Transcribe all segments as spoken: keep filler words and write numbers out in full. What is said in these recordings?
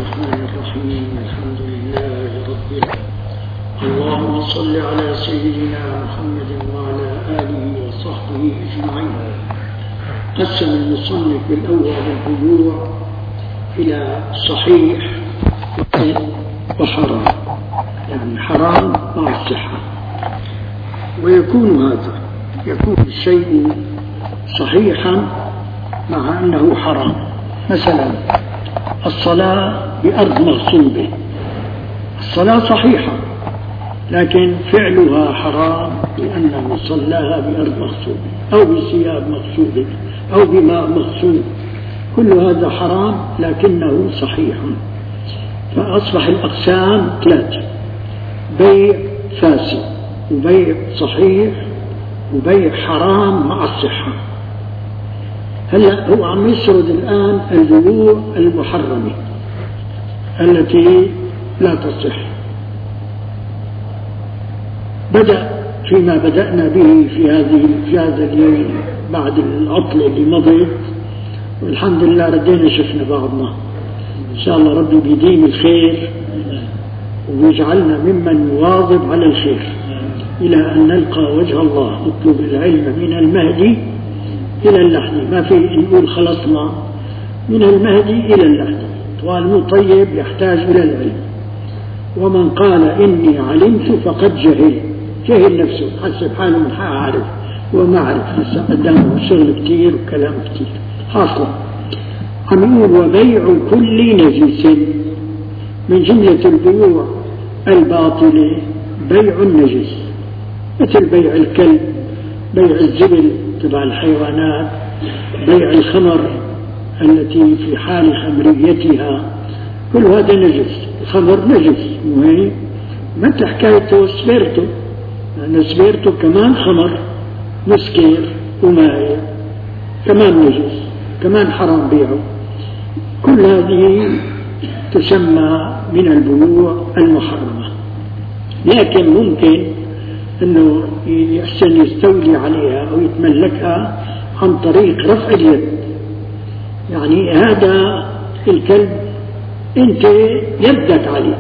الرحمن الرحيم. الحمد لله رب العالمين. اللهم صل على سيدنا محمد وعلى آله وصحبه أجمعين. قسم المصنف بالأول البيوع إلى صحيح وحرام، يعني حرام مع الصحة. ويكون هذا يكون الشيء صحيحا مع أنه حرام. مثلا الصلاة بأرض مغصوبة، الصلاة صحيحة لكن فعلها حرام لأنه صلاها بأرض مغصوبة أو بثياب مغصوبة أو بماء مغصوب، كل هذا حرام لكنه صحيح. فأصبح الأقسام ثلاثة: بيع فاسد، وبيع صحيح، وبيع حرام مع الصحة. هلأ هو عم يسرد الآن البيوع المحرمة التي لا تصح. بدأ فيما بدأنا به في هذه في هذا اليوم بعد العطلة اللي مضت، والحمد لله ردينا شفنا بعضنا. إن شاء الله ربي بيديم الخير ويجعلنا ممن يواظب على الخير إلى أن نلقى وجه الله. اطلب العلم من المهدي إلى اللحد، ما في نقول خلصنا من المهدي إلى اللحد. طوال طيب يحتاج إلى العلم. ومن قال إني علمت فقد جهل، جهل نفسه، حسب حاله من عارف وما عارف، لسه قدامه شغل كتير وكلام كتير حاصل. عم يقول: وبيع كل نجس. من جملة البيوع الباطلة بيع النجس، مثل بيع الكلب، بيع الزبل تبع الحيوانات، بيع الخمر التي في حال خمريتها، كل هذا نجس. الخمر نجس، وهي مثل حكايته سبيرتو، لأن سبيرتو كمان خمر، مسكير وماء كمان نجس، كمان حرام بيعه. كل هذه تسمى من البيوع المحرمة، لكن ممكن أنه يحسن يستولي عليها أو يتملكها عن طريق رفع اليد. يعني هذا الكلب أنت يدك عليه،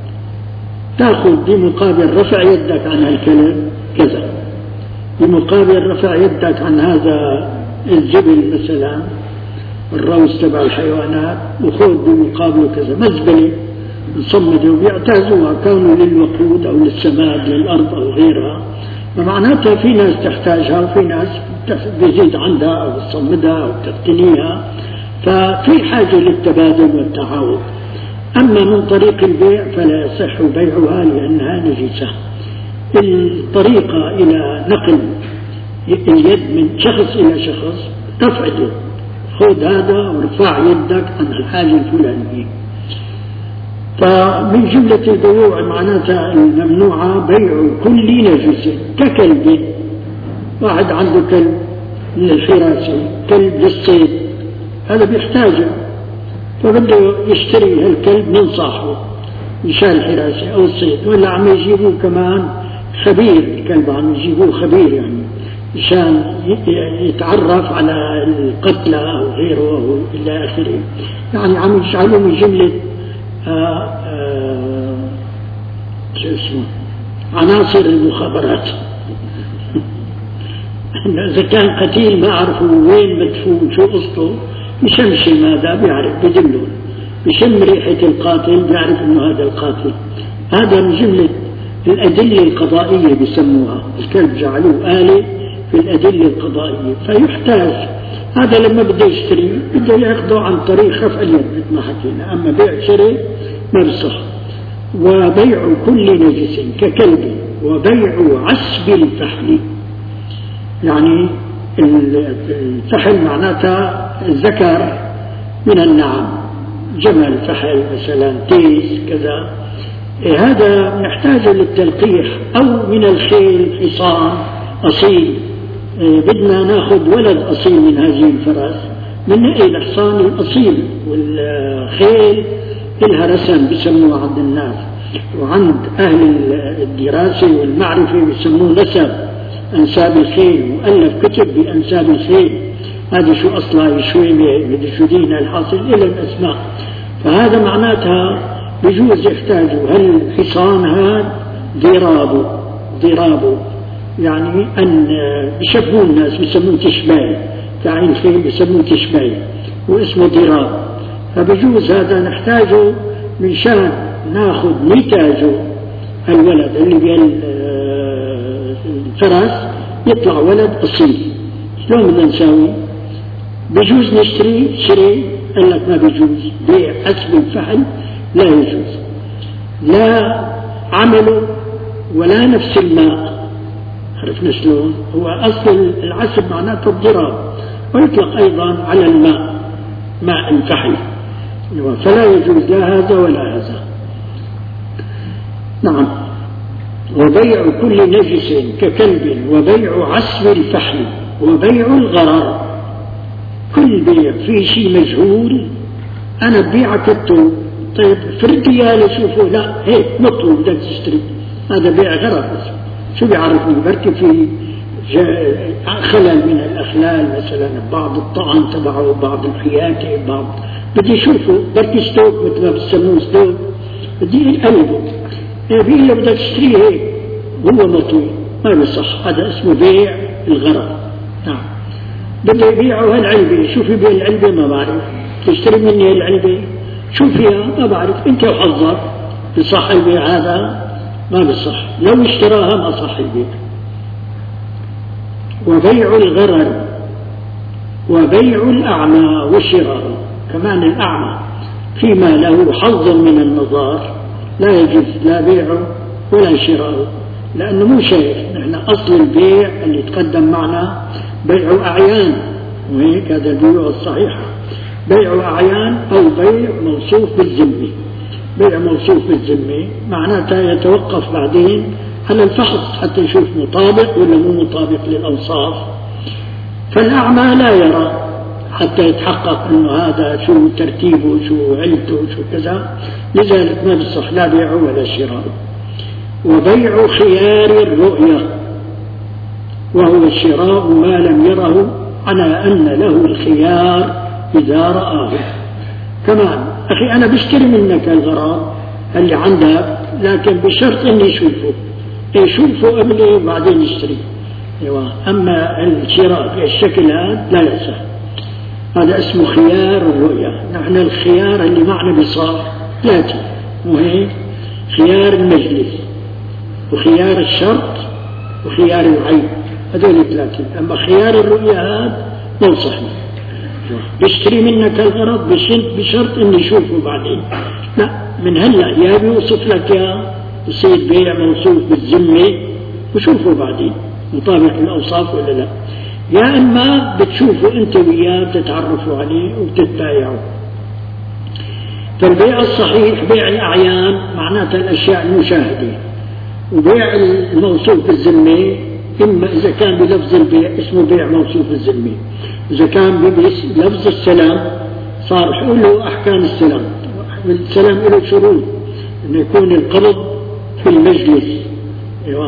تأخذ بمقابل رفع يدك عن الكلب كذا، بمقابل رفع يدك عن هذا الزبل مثلا الروس تبع الحيوانات، وخذ بمقابله كذا. مزبلة مصمدة وبيعتازوها كانوا للوقود أو للسماد للأرض أو غيرها، فمعناتها في ناس تحتاجها وفي ناس بيزيد عندها أو تصمدها أو تقتنيها، ففي حاجة للتبادل والتعاون. أما من طريق البيع فلا يصح بيعها لأنها نجسة. الطريقة إلى نقل اليد من شخص إلى شخص رفع اليد، خذ هذا وارفع يدك عن الحاجة الفلانية. فمن جملة البيوع معناتها الممنوعة بيع كل نجس، ككلب. واحد عنده كلب للحراسة، كلب للصيد، هذا بيحتاجه، فبده يشتري هالكلب من صاحبه مشان الحراسة أو الصيد، ولا عم يجيبوه كمان خبير، الكلب عم يجيبوه خبير يعني مشان يتعرف على القتلى أو غيره أو إلى آخره. يعني عم يجعلوه من جملة آآ آآ شو اسمه عناصر المخابرات. إذا كان قتيل ما عرفوا وين مدفون شو قصته، يشمشم هذا بيعرف، بدلون بشم ريحة القاتل بيعرف إنه هذا القاتل. هذا من جملة الأدلة القضائية بيسموها، الكلب جعلوه آلة في الأدلة القضائية. فيحتاج هذا لما بده يشتري بده يأخذه عن طريق رفع اليد مثل ما حكينا. أما بيع شري ما بصح. وبيع كل نجس ككلب، وبيع عسب الفحل. يعني الفحل معناتها الذكر من النعم، جمل فحل مثلا، تيس كذا. إيه هذا نحتاج للتلقيح. أو من الخيل حصان أصيل، إيه بدنا ناخذ ولد أصيل من هذه الفرس، من الحصان الأصيل. والخيل لها رسم بيسموه عند الناس، وعند أهل الدراسة والمعرفة بيسموه نسب، أنساب الخيل، مؤلف كتب بأنساب الخيل. هذا شو أصلها شوي شو دينها الحاصل إلى الأسماء. فهذا معناتها بجوز يحتاجوا هل حصان هذا ضرابه ضرابه يعني أن بيشبهوا الناس بيسموه تشباي، تعين الخيل بيسموه تشباي واسمه ضراب. فبجوز هذا نحتاجه من شان ناخذ نتاجه الولد اللي بالفرس يطلع ولد أصيل. شلون بدنا نساوي؟ بجوز نشتري شري؟ قال لك ما بيجوز، بيع أسب الفحل لا يجوز، لا عمله ولا نفس الماء. عرفنا شلون؟ هو أصل العسب معناته الضراب، ويطلق أيضا على الماء ماء الفحل، فلا يجوز لا هذا ولا هذا. نعم. وبيع كل نجس ككلب وبيع عسب الفحل وبيع الغرر. كل بيع فيه شيء مجهول، أنا ببيعك الطوب، طيب فرد ريال شوفوا لا هيك مطلوب بدك تشتري، هذا بيع غرر. شو بيعرفني؟ بركي في خلل من الأخلال مثلا، بعض الطعن تبعه، بعض الحياكة، بعض بدي شوفه، بركي ستوك مثل ما بسموه ستوك، بدي قلبه بيقول له بدك تشتريه هيك هو مطوي، ما بيصح، هذا اسمه بيع الغرر. نعم. بده يبيعه هالعلبة، شو في بين العلبة ما بعرف، تشتري مني هالعلبة شو فيها ما بعرف، انت وحظك، بصح البيع هذا؟ ما بصح، لو اشتراها ما صح البيع. وبيع الغرر وبيع الأعمى وشراء. كمان الأعمى فيما له حظ من النظار لا يجوز لا بيعه ولا شراءه، لأنه مو شايف. نحن أصل البيع اللي تقدم معنا بيع أعيان، وهيك هذا البيوع الصحيحة، بيع أعيان أو بيع موصوف بالذمة. بيع موصوف بالذمة معناتها يتوقف بعدين على الفحص حتى يشوف مطابق ولا مو مطابق للأوصاف. فالأعمى لا يرى حتى يتحقق أنه هذا شو ترتيبه شو علته شو كذا، لذلك ما بصح لا بيع ولا شراء. وبيع خيار الرؤية وهو شراء ما لم يره على أن له الخيار إذا رآه. كمان أخي أنا بشتري منك الغرار اللي عندك، لكن بشرط أني أشوفه، يشوفه قبل وبعدين يشتري. أيوة. أما الشراء في الشكل هذا لا يصح، هذا اسمه خيار الرؤية. نحن الخيار اللي معنا بصار ثلاثة، وهي خيار المجلس وخيار الشرط وخيار العين، هذول ثلاثة. أما خيار الرؤية هذا ما يصحنا، بيشتري منك الغرض بشرط اني اشوفه بعدين، لا من هلا يا بيوصف لك يا يصير بيع موصوف بالذمه وشوفه بعدين مطابق الاوصاف ولا لا، يا اما بتشوفه انت وياه بتتعرفوا عليه وبتتبايعوا. فالبيع الصحيح بيع الاعيان معناتها الاشياء المشاهده، وبيع الموصوف بالذمه اما اذا كان بلفظ البيع اسمه بيع موصوف بالذمه، إذا كان بلفظ السلام صار حقول له أحكام السلام. السلام له شروط، أن يكون القبض في المجلس. أيوة.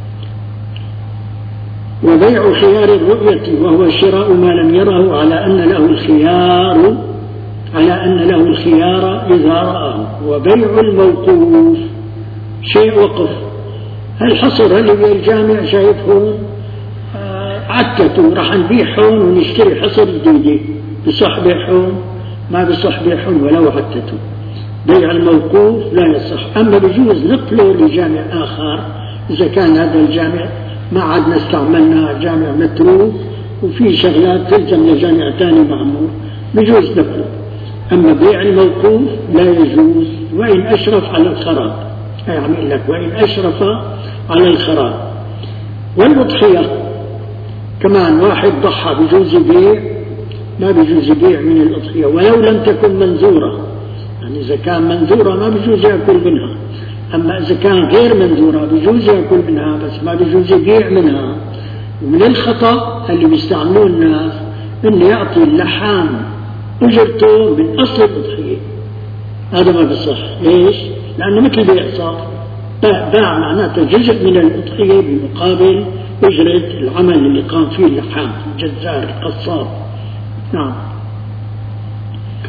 وبيع خيار الرؤية وهو شراء ما لم يره على أن له الخيار على أن له الخيار إذا رآه. وبيع الموقوف شيء وقف، الحصر اللي بالجامع شايف هون عكته راح نبيع هون ونشتري حصر جديدة، بصح بيع هون؟ ما بصح بيع هون ولو عكته. بيع الموقوف لا يصح. أما بجوز نقله لجامع آخر إذا كان هذا الجامع ما عدنا استعملنا، جامع متروك وفي شغلات تلزم لجامع ثاني معمول، بجوز نقله. أما بيع الموقوف لا يجوز، وإن أشرف على الخراب، يعني لك وإن أشرف على الخراب. والأضحية كمان واحد ضحى بجوز يبيع، ما بجوز يبيع من الأضحية ولو لم تكن منذورة، يعني إذا كان منذورة ما بجوز يأكل منها، أما إذا كان غير منذورة بجوز يأكل منها بس ما بجوز يبيع منها. ومن الخطأ اللي بيستعملوه الناس إنه يعطي اللحام أجرته من أصل الأضحية، هذا ما بصح. ليش؟ لأنه مثل بيع صار، باع معناته جزء من الأضحية بمقابل أجرة العمل اللي قام فيه اللحام الجزار القصاب. نعم.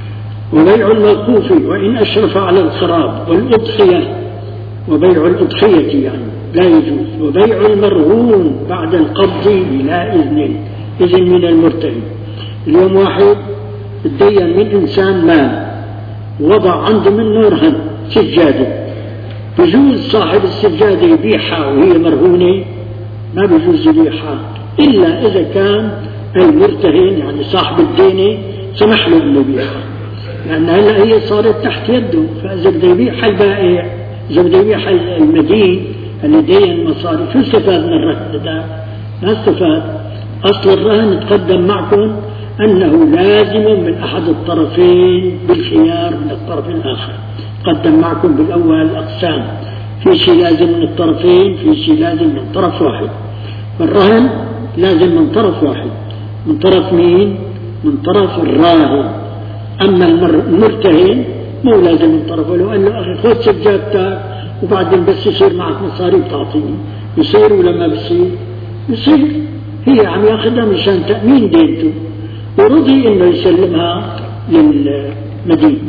وبيع الموقوف وإن أشرف على الخراب، والأضحية وبيع الأضحية يعني لا يجوز، وبيع المرهون بعد القبض بلا إذن إذن من المرتهن. اليوم واحد تدين من إنسان مال وضع عنده منه رهن سجادة، بجوز صاحب السجادة يبيعها وهي مرهونة؟ ما بجوز يبيعها إلا إذا كان المرتهن يعني صاحب الدينة سمح له إنه يبيعها، لأن هلا هي صارت تحت يده. فإذا بده يبيعها البائع، إذا بده يبيعها المدين اللي دين مصاري، شو استفاد من الرهن ده؟ ما استفاد. أصل الرهن تقدم معكم أنه لازم من أحد الطرفين بالخيار من الطرف الآخر. تقدم معكم بالأول الأقسام، في شيء لازم من الطرفين، في شيء لازم من طرف واحد. فالرهن لازم من طرف واحد، من طرف مين؟ من طرف الراهن. أما المرتهن مو لازم من طرفه. لو قال له أخي خذ سجادتك وبعدين بس يصير معك مصاري بتعطيني، يصير ولا ما بصير؟ يصير. هي عم ياخذها مشان تأمين دينته، ورضي إنه يسلمها للمدين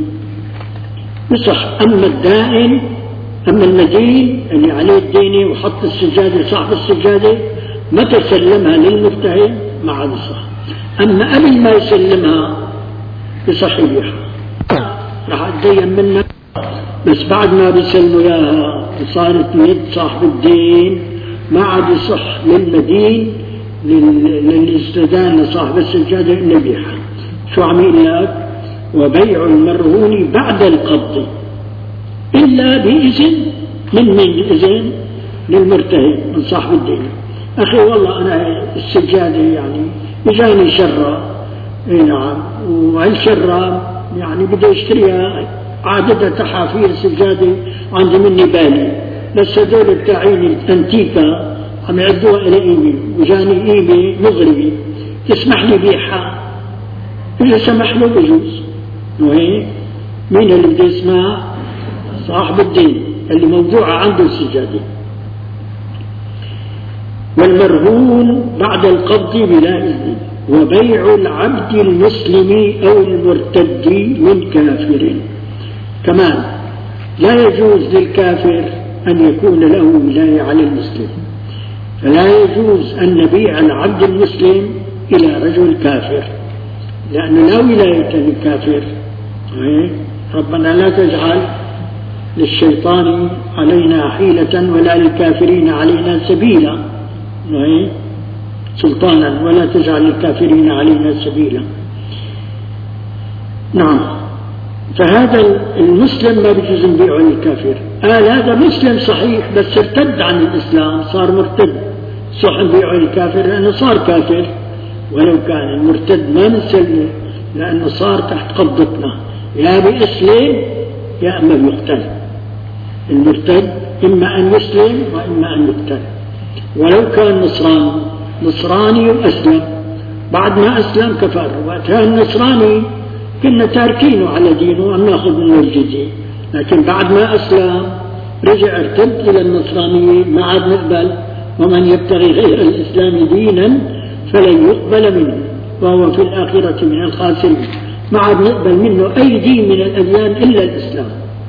يصح. أما الدائن، أما المدين اللي عليه الدينة وحط السجادة صاحب السجادة متى سلمها للمرتهن ما عاد يصح. أما قبل ما يسلمها يصح يبيعها، راح أتدين منك، بس بعد ما بيسلموا إياها وصارت يد صاحب الدين ما عاد يصح للمدين للاستدان لصاحب السجادة إلا يبيعها. شو عم يقول لك؟ وبيع المرهون بعد القبض إلا بإذن من من إذن للمرتهن من صاحب الدين. أخي والله أنا السجادة يعني إجاني شرة، إيه نعم، وهالشرة يعني بدي أشتريها عادتها تحافية السجادة عندي مني بالي، بس هذول بتاعين الأنتيكا عم يعدوها إلى قيمة وجاني قيمة مغرية، تسمح لي بيعها؟ إذا سمح له بجوز. وهيك مين اللي بده يسمع؟ صاحب الدين اللي موضوعة عنده السجادة. والمرهون بعد القبض بلا إذن، وبيع العبد المسلم أو المرتد من كافر. كمان لا يجوز للكافر أن يكون له ولاية على المسلم، فلا يجوز أن نبيع العبد المسلم إلى رجل كافر، لأنه لا ولاية للكافر. ربنا لا تجعل للشيطان علينا حيلة ولا للكافرين علينا سبيلا، سلطانا ولا تجعل للكافرين علينا سبيلا. نعم. فهذا المسلم ما بيجوز نبيعه للكافر. قال هذا مسلم صحيح بس ارتد عن الإسلام، صار مرتد، صح نبيعه للكافر لأنه صار كافر، ولو كان المرتد ما نسلمه لأنه صار تحت قبضتنا، يا بيسلم يا أما بيقتل. المرتد إما أن يسلم وإما أن يقتل. ولو كان نصراني نصراني وأسلم، بعد ما أسلم كفر، وقتها النصراني كنا تاركينه على دينه وأن نأخذ منه الجزية، لكن بعد ما أسلم رجع ارتد إلى النصرانية ما عاد نقبل. ومن يبتغي غير الإسلام دينا فلن يقبل منه وهو في الآخرة من الخاسرين. ما عاد نقبل منه أي دين من الأديان إلا الإسلام.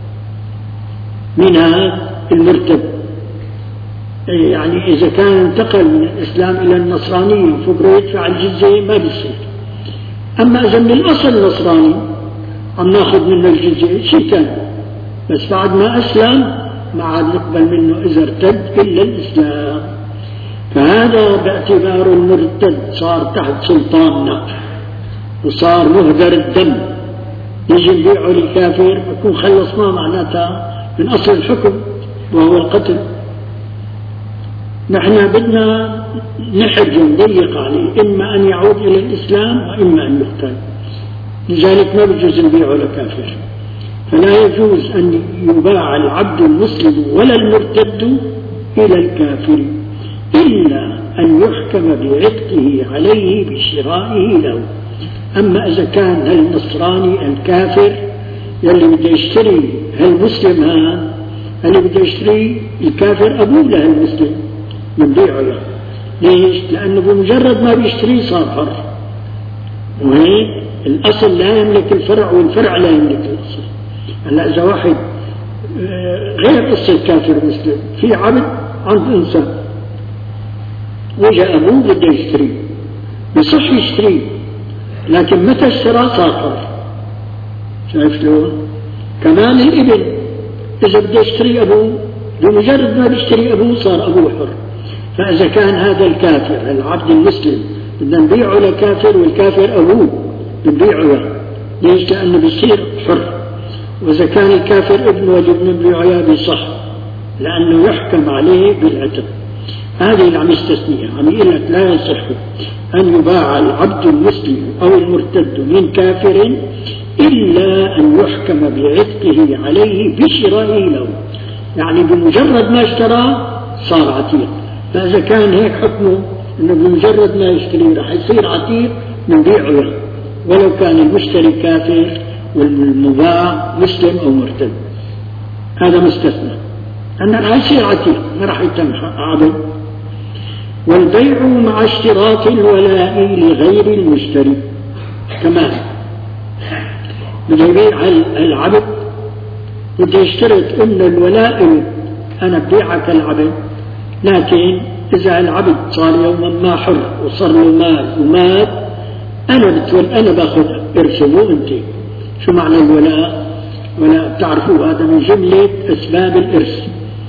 منها المرتد، يعني إذا كان انتقل من الإسلام إلى النصرانية فبره يدفع الجزية ما بيصير. أما إذا من الأصل نصراني عم ناخذ منه الجزية شيء ثاني، بس بعد ما أسلم ما عاد نقبل منه إذا ارتد إلا الإسلام. فهذا باعتبار المرتد صار تحت سلطاننا وصار مهدر الدم، يجي نبيعه للكافر بكون خلصناه معناتها من أصل الحكم وهو القتل. نحن بدنا نحرج ونضيق عليه، إما أن يعود إلى الإسلام وإما أن يقتل، لذلك ما بيجوز نبيعه لكافر. فلا يجوز أن يباع العبد المسلم ولا المرتد إلى الكافر إلا أن يحكم بعتقه عليه بشرائه له. أما إذا كان هالنصراني الكافر يلي بده يشتري هالمسلم هذا، اللي بده يشتري الكافر أبوه له المسلم بنبيعه له. ليش؟ لأنه بمجرد ما بيشتري صار حر، وهيك الأصل لا يملك الفرع والفرع لا يملك الأصل. هلا إذا واحد غير قصة كافر مسلم، في عبد عند إنسان وجاء أبوه بده يشتريه، بصح يشتريه، لكن متى اشترى صار حر. شايف شلون؟ كمان الإبل إذا بده يشتري أبوه بمجرد ما بيشتري أبوه صار أبوه حر. فإذا كان هذا الكافر العبد المسلم بدنا نبيعه لكافر والكافر أبوه بنبيعه له، ليش؟ لأنه بيصير حر. وإذا كان الكافر ابنه وجب نبيعه إياه بصح، لأنه يحكم عليه بالعتق. هذه اللي عم يستثنيها، عم يقول لك لا يصح أن يباع العبد المسلم أو المرتد من كافر إلا أن يحكم بعتقه عليه بشرائه له، يعني بمجرد ما اشترى صار عتيق. فإذا كان هيك حكمه أنه بمجرد ما يشتري رح يصير عتيق نبيعه له، ولو كان المشتري كافر والمباع مسلم أو مرتد. هذا مستثنى، أنه رح يصير عتيق ما رح يتم عبد. والبيع مع اشتراط الولاء لغير المشتري كمان، بده يبيع العبد بده يشترط أن الولاء أنا ببيعك العبد، لكن إذا العبد صار يوما ما حر وصار له مال ومات أنا بتول أنا باخذ إرسمه أنت. شو معنى الولاء؟ ولاء بتعرفوا هذا من جملة أسباب الإرث.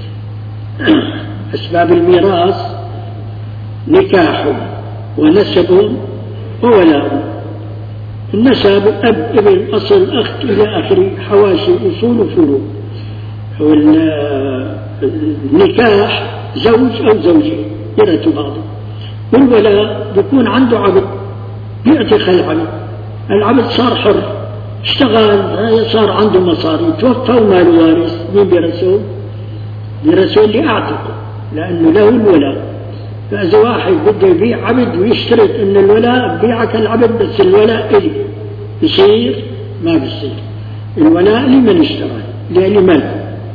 أسباب الميراث نكاح ونسب وولاء. النسب أب ابن أصل أخ إلى آخره، حواشي أصول وفروع. والنكاح زوج أو زوجين يرثوا بعض. والولاء بيكون عنده عبد بيعتق العبد، العبد صار حر اشتغل صار عنده مصاري، توفى وما له وارث، مين بيرثوه؟ بيرثوه اللي أعتقه لأنه له الولاء. فإذا واحد بده يبيع عبد ويشترط أن الولاء بيعك العبد بس الولاء إلي، يصير؟ ما بيصير. الولاء لمن اشترى؟ لمن؟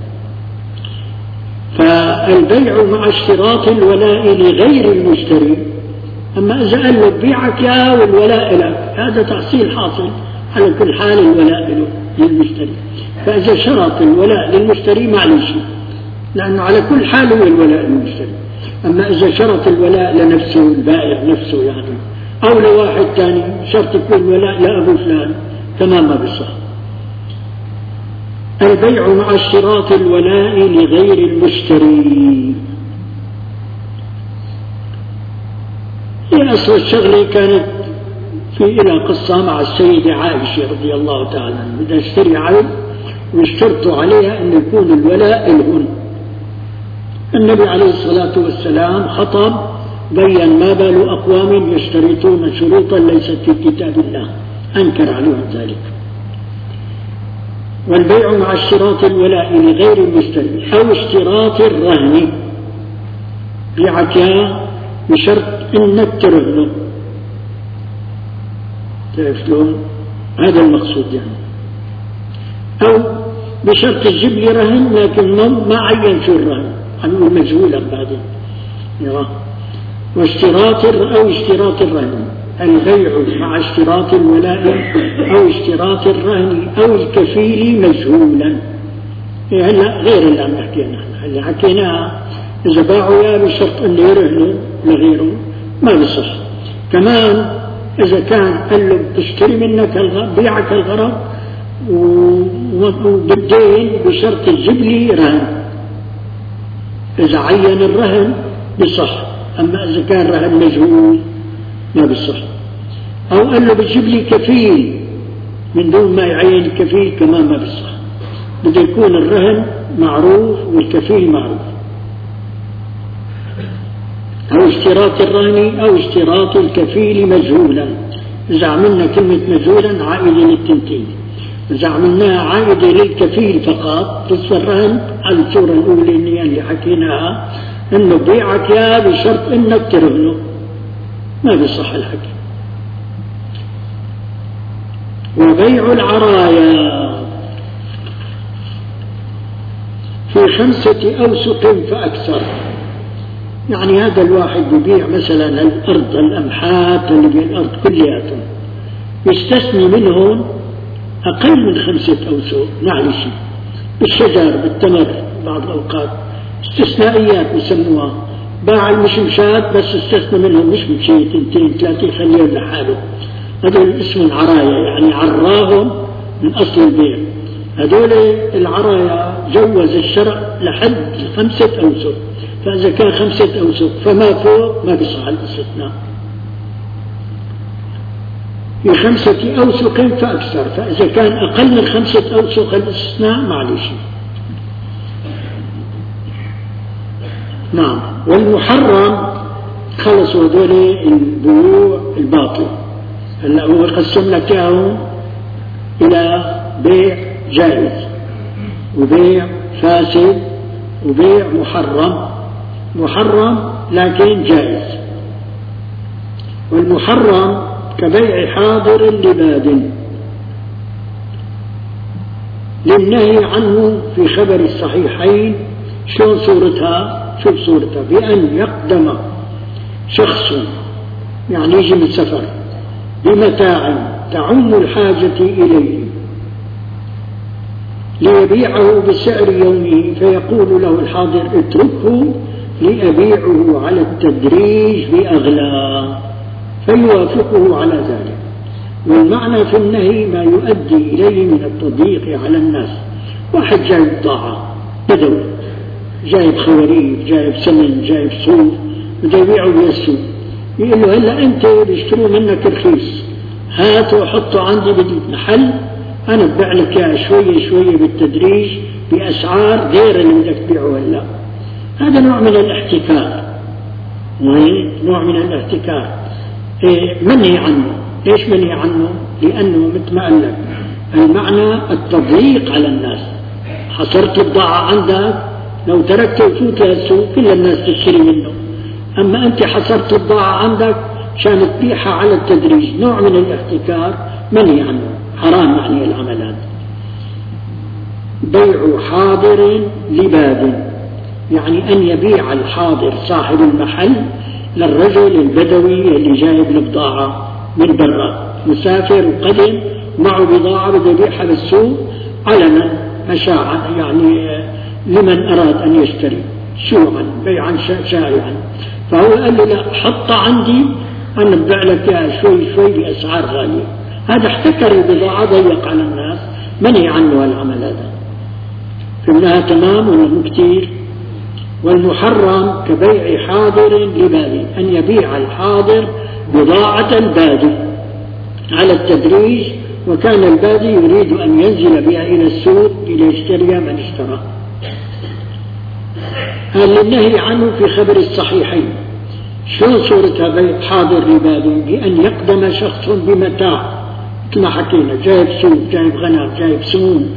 فالبيع مع اشتراط الولاء لغير المشتري. أما إذا قال له بيعك يا والولاء لك، هذا تحصيل حاصل. على كل حال الولاء له للمشتري. فإذا شرط الولاء للمشتري معلش، لأنه على كل حال هو الولاء للمشتري. أما إذا شرط الولاء لنفسه البائع نفسه يعني، أو لواحد ثاني شرط يكون الولاء لأبو فلان، تمام ما بصح. البيع مع اشتراط الولاء لغير المشتري. هي أصل الشغلة كانت في إلى قصة مع السيدة عائشة رضي الله تعالى عنها، بدها تشتري عبد واشترطوا عليها أن يكون الولاء لهن. النبي عليه الصلاة والسلام خطب بين ما بال أقوام يشترطون شروطا ليست في كتاب الله، أنكر عليهم ذلك. والبيع مع اشتراط الولاء لغير المشتري أو اشتراط الرهن، بيعك بشرط إنك ترهنه. تعرف شلون؟ هذا المقصود يعني. أو بشرط تجيب لي رهن لكن ما عين شو الرهن، عنه مجهولا بعدين. واشتراط أو اشتراط الرهن، البيع مع اشتراط الولاء أو اشتراط الرهن أو الكفيل مجهولا. هلا غير اللي عم نحكينا، اللي حكيناه إذا باعوا يا بشرط أن يرهنوا لغيره ما بصح. كمان إذا كان قال له بتشتري منك بيعك الغرض وبالدين بشرط تجيب لي رهن، إذا عين الرهن بصح. أما إذا كان رهن مجهول ما بصح. أو قال له بتجيب لي كفيل من دون ما يعين الكفيل كمان ما بصح. بده يكون الرهن معروف والكفيل معروف. أو اشتراط الرهن أو اشتراط الكفيل مجهولا. إذا عملنا كلمة مجهولا عائدة للتنتين، إذا عملناها عائدة للكفيل فقط تصير الرهن على الصورة الأولى اللي حكيناها إنه بيعك يا بشرط إنك ترهنه، ما بيصح الحكي. وبيع العرايا في خمسة أوسق فأكثر، يعني هذا الواحد يبيع مثلا الأرض الأمحات اللي بالأرض كلياتهم يستثني منهم أقل من خمسة أوسق، معلش بالشجر بالتمر بعض الأوقات استثنائيات بسموها، باع المشمشات بس استثنى منهم مش بشيء تنتين ثلاثة خليهم لحاله، هذول اسم عرايا يعني عراهم من أصل البيع. هذول العرايا جوز الشرع لحد خمسة أوسق، فإذا كان خمسة أوسق فما فوق ما بيصح الاستثناء، في خمسة أوسق فأكثر، فإذا كان أقل من خمسة أوسق الاستثناء معلش. نعم. والمحرم خلصوا هذول البيوع الباطل. هلا هو قسم لك اياهم الى بيع جائز وبيع فاسد وبيع محرم، محرم لكن جائز. والمحرم كبيع حاضر لباد للنهي عنه في خبر الصحيحين. شلون صورتها؟ شوف صورتها، بأن يقدم شخص يعني يجي من سفر بمتاع تعم الحاجة إليه ليبيعه بسعر يومه، فيقول له الحاضر اتركه لأبيعه على التدريج بأغلى، فيوافقه على ذلك. والمعنى في النهي ما يؤدي إليه من التضييق على الناس. واحد جايب بضاعة بدوي، جايب خواريف، جايب سمن، جايب صوف، بده يبيعه بالسوق، يقول له هلا انت بيشتروا منك رخيص، هاته وحطه عندي بالمحل، انا ببيع لك اياه شويه شويه بالتدريج باسعار غير اللي بدك تبيعه هلا. هذا نوع من الاحتكار، نوع من الاحتكار إيه منهي عنه. ليش منهي عنه؟ لانه مثل ما قال لك المعنى التضييق على الناس. حصرت البضاعه عندك، لو تركته وفوت للسوق كل الناس تشتري منه، أما أنت حصرت البضاعة عندك عشان تبيعها على التدريج، نوع من الاحتكار منهي عنه، حرام يعني العمل هذا. بيع حاضر لباد يعني أن يبيع الحاضر صاحب المحل للرجل البدوي اللي جايب البضاعة من برا، مسافر وقدم معه بضاعة بده يبيعها بالسوق علنا مشاعا يعني لمن أراد أن يشتري شوعا بيعا شائعا. فهو قال له لا، حط عندي أنا ببيع لك إياها شوي شوي بأسعار غالية. هذا احتكر البضاعة، ضيق على الناس، منهي عنه العمل هذا. فهمناها تمام ولا مو كتير؟ والمحرم كبيع حاضر لبادي، أن يبيع الحاضر بضاعة البادي على التدريج، وكان البادي يريد أن ينزل بها إلى السوق ليشتري من اشترى. هذا النهي عنه في خبر الصحيحين. شلون صورتها بيع حاضر لبادي؟ بأن يقدم شخص بمتاع مثل ما حكينا، جايب سوق، جايب غنم، جايب سموم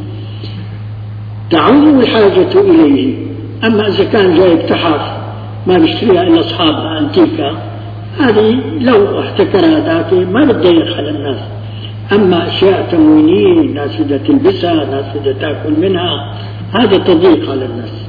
تعم الحاجة إليه. أما إذا كان جايب تحف ما بيشتريها إلا أصحابها أنتيكا، هذه لو احتكر هذاك ما بتضيق على الناس. أما أشياء تموينية الناس بدها تلبسها، الناس بدها تأكل منها، هذا تضيق على الناس.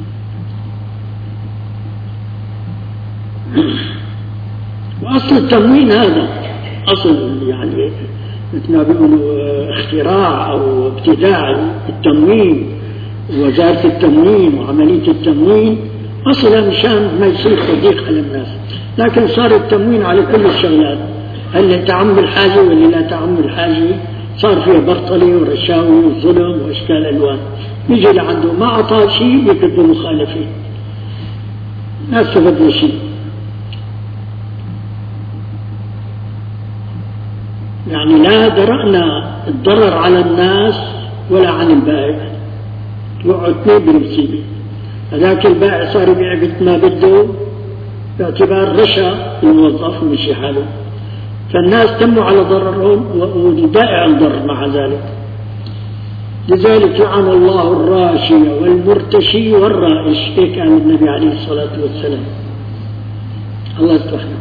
وأصل التموين هذا أصل يعني مثل ما بيقولوا اختراع أو ابتداع التموين، ووزارة التموين وعملية التموين أصلا مشان ما يصير تضييق على الناس. لكن صار التموين على كل الشغلات، هل تعم الحاجة ولا لا تعم الحاجة، صار فيها برطلة ورشاوي وظلم وأشكال ألوان. يجي لعنده ما أعطاه شيء يكتب مخالفة، ما استفدنا شيء. يعني لا درأنا الضرر على الناس ولا عن البائع، يقعد اثنين بالمصيبة. هذاك البائع صار يبيع مثل ما بده باعتبار رشا الموظف ومشي حاله، فالناس تموا على ضررهم والبائع انضر مع ذلك. لذلك لعن الله الراشي والمرتشي والرائش، هيك قال النبي عليه الصلاة والسلام. الله يصلحنا.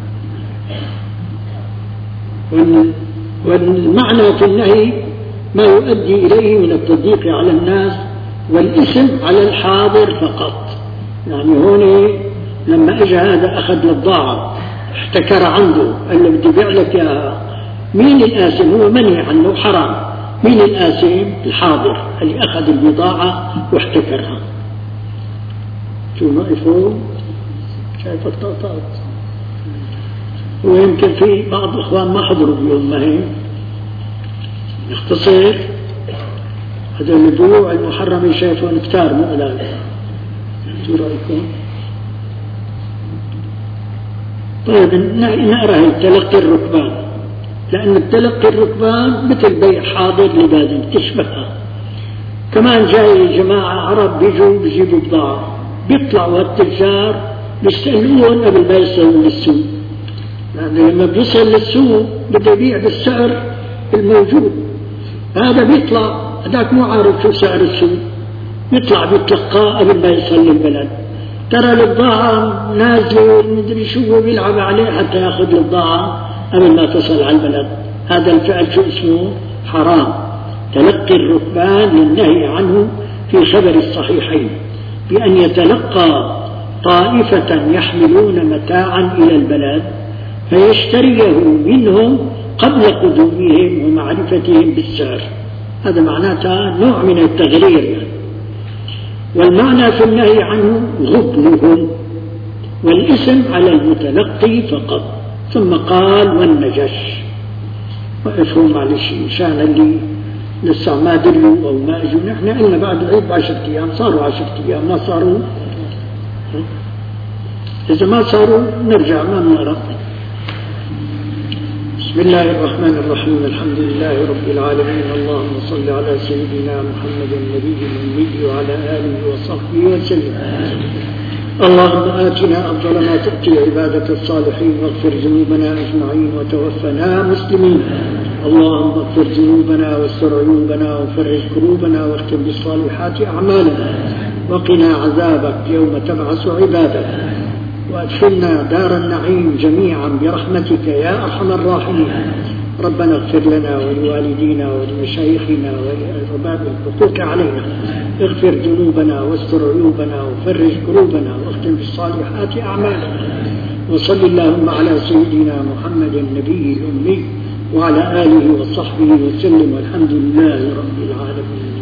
والمعنى في النهي ما يؤدي إليه من التضييق على الناس والإثم على الحاضر فقط. يعني هون لما اجى هذا أخذ البضاعة احتكر عنده، قال له بدي بيع لك يا مين الآثم؟ هو منهي عنه حرام. مين الآثم؟ الحاضر اللي أخذ البضاعة واحتكرها. شو نقفوا؟ شايف الطاطات؟ ويمكن في بعض الإخوان ما حضروا اليوم، ما هيك؟ نختصر هذول البيوع المحرمة شايفون كتار مو قلال. شو رأيكم؟ طيب نقرأ هي تلقي الركبان، لأن تلقي الركبان مثل بيع حاضر لبادن تشبهها. كمان جاي جماعة عرب بيجوا بيجيبوا بضاعة، بيطلعوا التجار بيستقلون قبل ما يصلوا للسوق، لأنه لما بيصل للسوق بده يبيع بالسعر الموجود. هذا بيطلع هذاك مو عارف شو سعر السوق، يطلع بيتلقاه قبل ما يصل للبلد. ترى البضاعة نازلة مدري شو بيلعب عليه حتى ياخذ البضاعة قبل ما تصل على البلد. هذا الفعل شو اسمه؟ حرام. تلقي الركبان للنهي عنه في خبر الصحيحين بأن يتلقى طائفة يحملون متاعا إلى البلد فيشتريه منهم قبل قدومهم ومعرفتهم بالسعر. هذا معناتها نوع من التغرير يعني. والمعنى في النهي عنه غبنهم، والاسم على المتلقي فقط. ثم قال والنجش. وقفوا معلش إنشان اللي لسه ما دلوا أو ما أجوا. نحن قلنا بعد العيد بعشرة أيام، صاروا عشرة أيام، ما صاروا إذا ما صاروا نرجع ما نرى. بسم الله الرحمن الرحيم. الحمد لله رب العالمين. اللهم صل على سيدنا محمد النبي الأمي وعلى آله وصحبه وسلم. اللهم آتنا أفضل ما تؤتي عبادك الصالحين، واغفر ذنوبنا أجمعين وتوفنا مسلمين. اللهم اغفر ذنوبنا واستر عيوبنا وفرج كروبنا واختم بالصالحات أعمالنا، وقنا عذابك يوم تبعث عبادك، وادخلنا دار النعيم جميعا برحمتك يا أرحم الراحمين. ربنا اغفر لنا ولوالدينا ولمشايخنا ولأرباب الحقوق علينا، اغفر ذنوبنا واستر عيوبنا وفرج كروبنا واختم بالصالحات أعمالنا. وصل اللهم على سيدنا محمد النبي الأمي وعلى آله وصحبه وسلم، والحمد لله رب العالمين.